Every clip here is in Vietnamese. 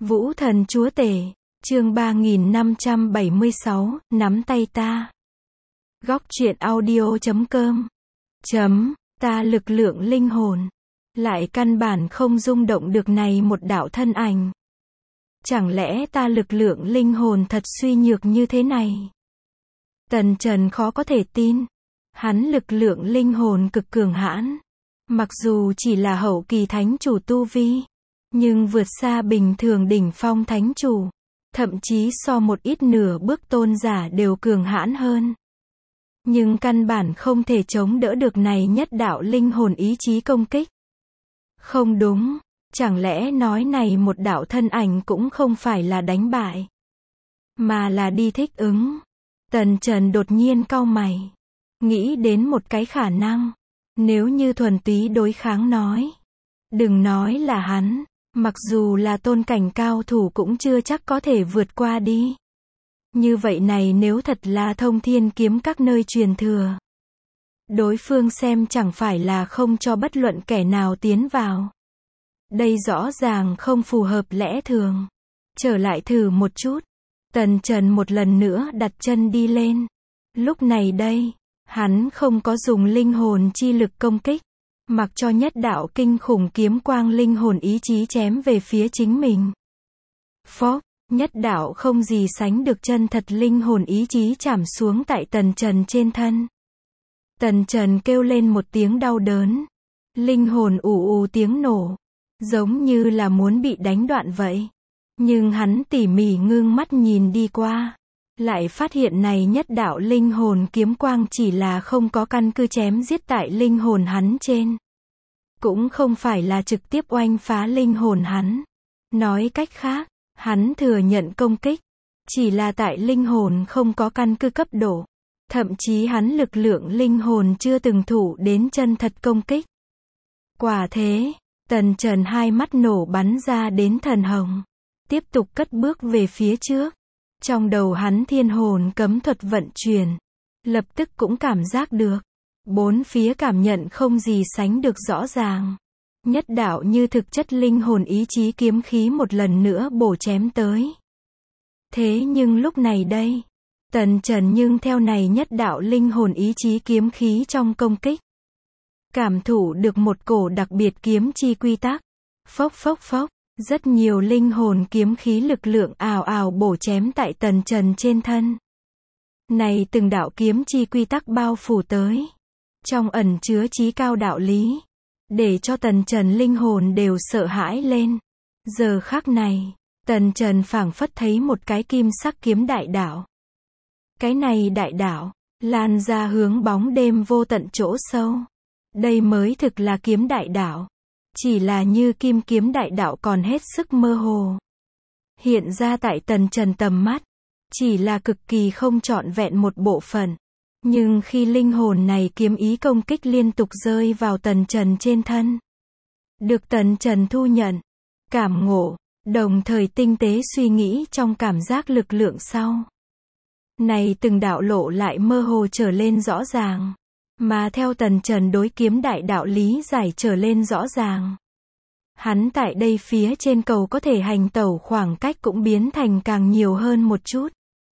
Vũ thần chúa tể, chương 3576, nắm tay ta. Góc truyện audio.com. Ta lực lượng linh hồn. Lại căn bản không rung động được này một đạo thân ảnh. Chẳng lẽ ta lực lượng linh hồn thật suy nhược như thế này? Tần Trần khó có thể tin. Hắn lực lượng linh hồn cực cường hãn. Mặc dù chỉ là hậu kỳ thánh chủ tu vi, nhưng vượt xa bình thường đỉnh phong thánh chủ. Thậm chí so một ít nửa bước tôn giả đều cường hãn hơn. Nhưng căn bản không thể chống đỡ được này nhất đạo linh hồn ý chí công kích. Không đúng, chẳng lẽ nói này một đạo thân ảnh cũng không phải là đánh bại, mà là đi thích ứng. Tần Trần đột nhiên cau mày, nghĩ đến một cái khả năng. Nếu như thuần túy đối kháng nói, đừng nói là hắn, mặc dù là tôn cảnh cao thủ cũng chưa chắc có thể vượt qua đi. Như vậy này nếu thật là thông thiên kiếm các nơi truyền thừa, đối phương xem chẳng phải là không cho bất luận kẻ nào tiến vào. Đây rõ ràng không phù hợp lẽ thường. Trở lại thử một chút. Tần Trần một lần nữa đặt chân đi lên. Lúc này đây, hắn không có dùng linh hồn chi lực công kích, mặc cho nhất đạo kinh khủng kiếm quang linh hồn ý chí chém về phía chính mình. Phốc, nhất đạo không gì sánh được chân thật linh hồn ý chí chạm xuống tại Tần Trần trên thân. Tần Trần kêu lên một tiếng đau đớn. Linh hồn ù ù tiếng nổ, giống như là muốn bị đánh đoạn vậy. Nhưng hắn tỉ mỉ ngưng mắt nhìn đi qua, lại phát hiện này nhất đạo linh hồn kiếm quang chỉ là không có căn cứ chém giết tại linh hồn hắn trên. Cũng không phải là trực tiếp oanh phá linh hồn hắn. Nói cách khác, hắn thừa nhận công kích, chỉ là tại linh hồn không có căn cứ cấp độ. Thậm chí hắn lực lượng linh hồn chưa từng thụ đến chân thật công kích. Quả thế, Tần Trần hai mắt nổ bắn ra đến thần hồng. Tiếp tục cất bước về phía trước. Trong đầu hắn thiên hồn cấm thuật vận chuyển. Lập tức cũng cảm giác được. Bốn phía cảm nhận không gì sánh được rõ ràng. Nhất đạo như thực chất linh hồn ý chí kiếm khí một lần nữa bổ chém tới. Thế nhưng lúc này đây, Tần Trần nhưng theo này nhất đạo linh hồn ý chí kiếm khí trong công kích, cảm thụ được một cổ đặc biệt kiếm chi quy tắc. Phốc phốc phốc, rất nhiều linh hồn kiếm khí lực lượng ào ào bổ chém tại Tần Trần trên thân. Này từng đạo kiếm chi quy tắc bao phủ tới, trong ẩn chứa chí cao đạo lý, để cho Tần Trần linh hồn đều sợ hãi lên. Giờ khắc này, Tần Trần phảng phất thấy một cái kim sắc kiếm đại đạo. Cái này đại đạo, lan ra hướng bóng đêm vô tận chỗ sâu. Đây mới thực là kiếm đại đạo. Chỉ là như kim kiếm đại đạo còn hết sức mơ hồ. Hiện ra tại Tần Trần tầm mắt, chỉ là cực kỳ không trọn vẹn một bộ phận. Nhưng khi linh hồn này kiếm ý công kích liên tục rơi vào Tần Trần trên thân, được Tần Trần thu nhận, cảm ngộ, đồng thời tinh tế suy nghĩ trong cảm giác lực lượng sau. Này từng đạo lộ lại mơ hồ trở lên rõ ràng. Mà theo Tần Trần đối kiếm đại đạo lý giải trở lên rõ ràng. Hắn tại đây phía trên cầu có thể hành tẩu khoảng cách cũng biến thành càng nhiều hơn một chút.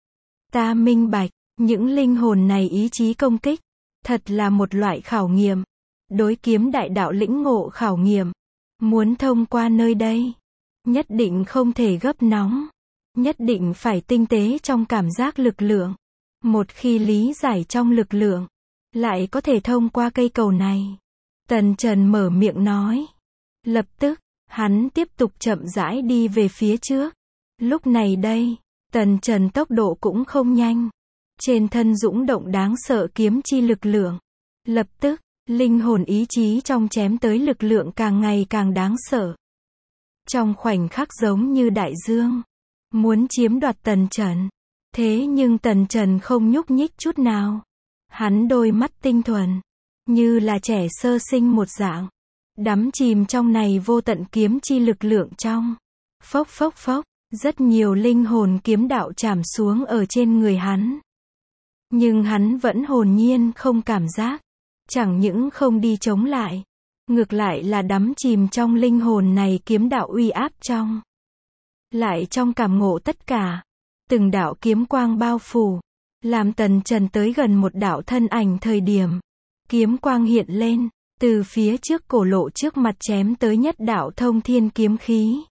Ta minh bạch, những linh hồn này ý chí công kích, thật là một loại khảo nghiệm. Đối kiếm đại đạo lĩnh ngộ khảo nghiệm. Muốn thông qua nơi đây, nhất định không thể gấp nóng. Nhất định phải tinh tế trong cảm giác lực lượng. Một khi lý giải trong lực lượng, lại có thể thông qua cây cầu này. Tần Trần mở miệng nói. Lập tức, hắn tiếp tục chậm rãi đi về phía trước. Lúc này đây, Tần Trần tốc độ cũng không nhanh. Trên thân dũng động đáng sợ kiếm chi lực lượng. Lập tức, linh hồn ý chí trong chém tới lực lượng càng ngày càng đáng sợ. Trong khoảnh khắc giống như đại dương, muốn chiếm đoạt Tần Trần. Thế nhưng Tần Trần không nhúc nhích chút nào. Hắn đôi mắt tinh thuần, như là trẻ sơ sinh một dạng, đắm chìm trong này vô tận kiếm chi lực lượng trong. Phốc phốc phốc, rất nhiều linh hồn kiếm đạo chạm xuống ở trên người hắn. Nhưng hắn vẫn hồn nhiên không cảm giác, chẳng những không đi chống lại, ngược lại là đắm chìm trong linh hồn này kiếm đạo uy áp trong. lại trong cảm ngộ tất cả. Từng đạo kiếm quang bao phủ, làm Tần Trần tới gần một đạo thân ảnh thời điểm. Kiếm quang hiện lên, từ phía trước cổ lộ trước mặt chém tới nhất đạo thông thiên kiếm khí.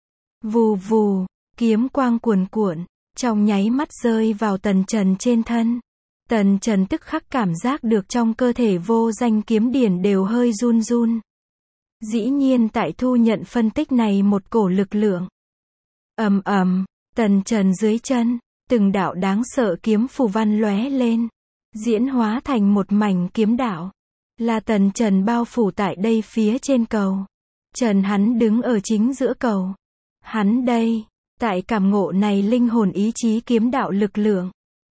Vù vù, kiếm quang cuồn cuộn, trong nháy mắt rơi vào Tần Trần trên thân. Tần Trần tức khắc cảm giác được trong cơ thể vô danh kiếm điển đều hơi run run. Dĩ nhiên tại thu nhận phân tích này một cổ lực lượng. Ầm ầm, Tần Trần dưới chân, từng đạo đáng sợ kiếm phù văn lóe lên, diễn hóa thành một mảnh kiếm đạo. Là Tần Trần bao phủ tại đây phía trên cầu. Trần hắn đứng ở chính giữa cầu. Hắn đây, tại cảm ngộ này linh hồn ý chí kiếm đạo lực lượng.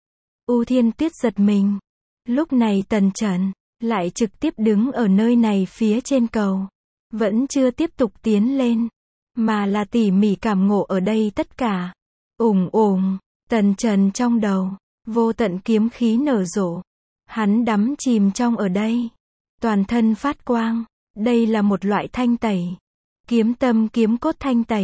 U Thiên Tuyết giật mình. Lúc này Tần Trần lại trực tiếp đứng ở nơi này phía trên cầu. Vẫn chưa tiếp tục tiến lên, mà là tỉ mỉ cảm ngộ ở đây tất cả. Ùng ùng, Tần Trần trong đầu, vô tận kiếm khí nở rộ. Hắn đắm chìm trong ở đây. Toàn thân phát quang. Đây là một loại thanh tẩy. Kiếm tâm kiếm cốt thanh tẩy.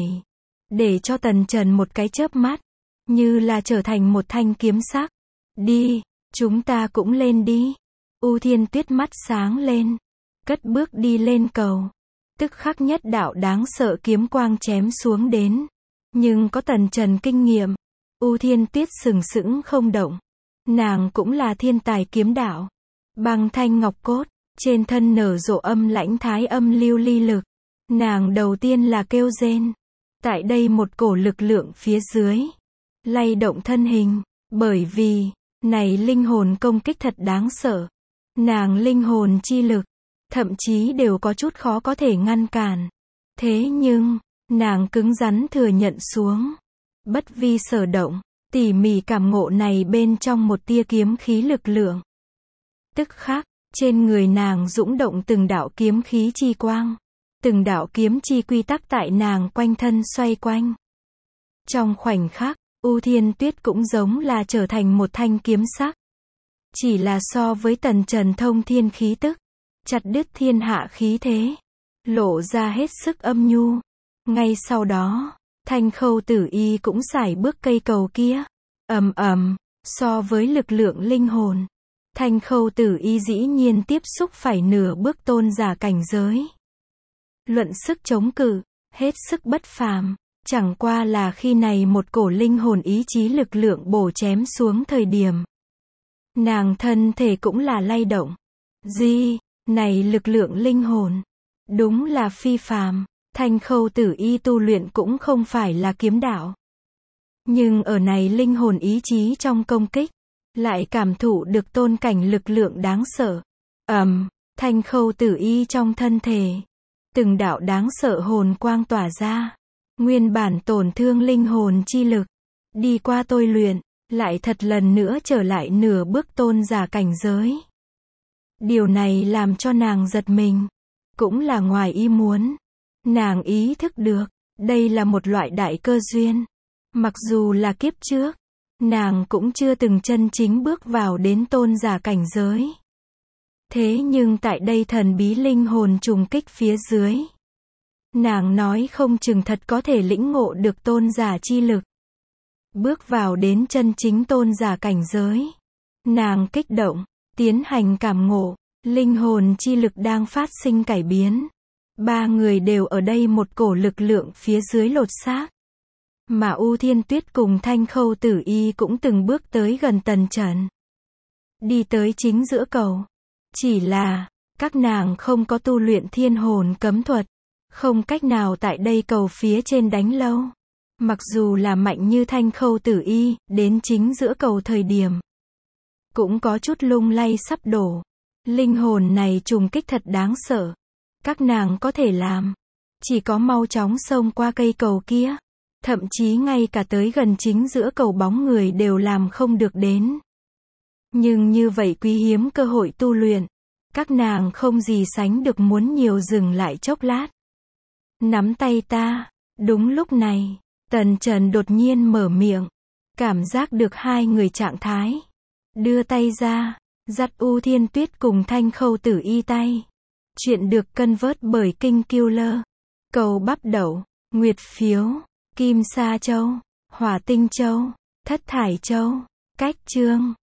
Để cho Tần Trần một cái chớp mắt, như là trở thành một thanh kiếm sắc. Đi, chúng ta cũng lên đi. U Thiên Tuyết mắt sáng lên, cất bước đi lên cầu. Tức khắc nhất đạo đáng sợ kiếm quang chém xuống đến. Nhưng có Tần Trần kinh nghiệm, U Thiên Tuyết sừng sững không động. Nàng cũng là thiên tài kiếm đạo. Băng thanh ngọc cốt, trên thân nở rộ âm lãnh thái âm lưu ly lực. Nàng đầu tiên là kêu rên. Tại đây một cổ lực lượng phía dưới, lay động thân hình, bởi vì, này linh hồn công kích thật đáng sợ. Nàng linh hồn chi lực, thậm chí đều có chút khó có thể ngăn cản. Thế nhưng, nàng cứng rắn thừa nhận xuống. Bất vi sở động, tỉ mỉ cảm ngộ này bên trong một tia kiếm khí lực lượng. Tức khắc, trên người nàng dũng động từng đạo kiếm khí chi quang. Từng đạo kiếm chi quy tắc tại nàng quanh thân xoay quanh. Trong khoảnh khắc, U Thiên Tuyết cũng giống là trở thành một thanh kiếm sắc. Chỉ là so với Tần Trần thông thiên khí tức, chặt đứt thiên hạ khí thế, lộ ra hết sức âm nhu. Ngay sau đó, Thanh Khâu Tử Y cũng sải bước cây cầu kia. Ầm ầm, so với lực lượng linh hồn, Thanh Khâu Tử Y dĩ nhiên tiếp xúc phải nửa bước tôn giả cảnh giới. Luận sức chống cự, hết sức bất phàm. Chẳng qua là khi này một cổ linh hồn ý chí lực lượng bổ chém xuống thời điểm. Nàng thân thể cũng là lay động. Này lực lượng linh hồn. Đúng là phi phàm. Thanh Khâu Tử Y tu luyện cũng không phải là kiếm đạo. Nhưng ở này linh hồn ý chí trong công kích, lại cảm thụ được tôn cảnh lực lượng đáng sợ. Thanh Khâu Tử Y trong thân thể. Từng đạo đáng sợ hồn quang tỏa ra. Nguyên bản tổn thương linh hồn chi lực. Đi qua tôi luyện, lại thật lần nữa trở lại nửa bước tôn giả cảnh giới. Điều này làm cho nàng giật mình. Cũng là ngoài ý muốn. Nàng ý thức được, đây là một loại đại cơ duyên. Mặc dù là kiếp trước, nàng cũng chưa từng chân chính bước vào đến tôn giả cảnh giới. Thế nhưng tại đây thần bí linh hồn trùng kích phía dưới, nàng nói không chừng thật có thể lĩnh ngộ được tôn giả chi lực. Bước vào đến chân chính tôn giả cảnh giới. Nàng kích động, tiến hành cảm ngộ, linh hồn chi lực đang phát sinh cải biến. Ba người đều ở đây một cổ lực lượng phía dưới lột xác. Mà U Thiên Tuyết cùng Thanh Khâu Tử Y cũng từng bước tới gần Tần Trần. Đi tới chính giữa cầu. Chỉ là, các nàng không có tu luyện thiên hồn cấm thuật. Không cách nào tại đây cầu phía trên đánh lâu. Mặc dù là mạnh như Thanh Khâu Tử Y, đến chính giữa cầu thời điểm. Cũng có chút lung lay sắp đổ. Linh hồn này trùng kích thật đáng sợ. Các nàng có thể làm. Chỉ có mau chóng xông qua cây cầu kia. Thậm chí ngay cả tới gần chính giữa cầu bóng người đều làm không được đến. Nhưng như vậy quý hiếm cơ hội tu luyện. Các nàng không gì sánh được muốn nhiều dừng lại chốc lát. Nắm tay ta. Đúng lúc này, Tần Trần đột nhiên mở miệng. Cảm giác được hai người trạng thái. Đưa tay ra, dắt U Thiên Tuyết cùng Thanh Khâu Tử Y tay. Chuyện được cân vớt bởi King Killer. Cầu bắp đậu, nguyệt phiếu, Kim Sa Châu, Hỏa Tinh Châu, Thất Thải Châu, Cách Chương.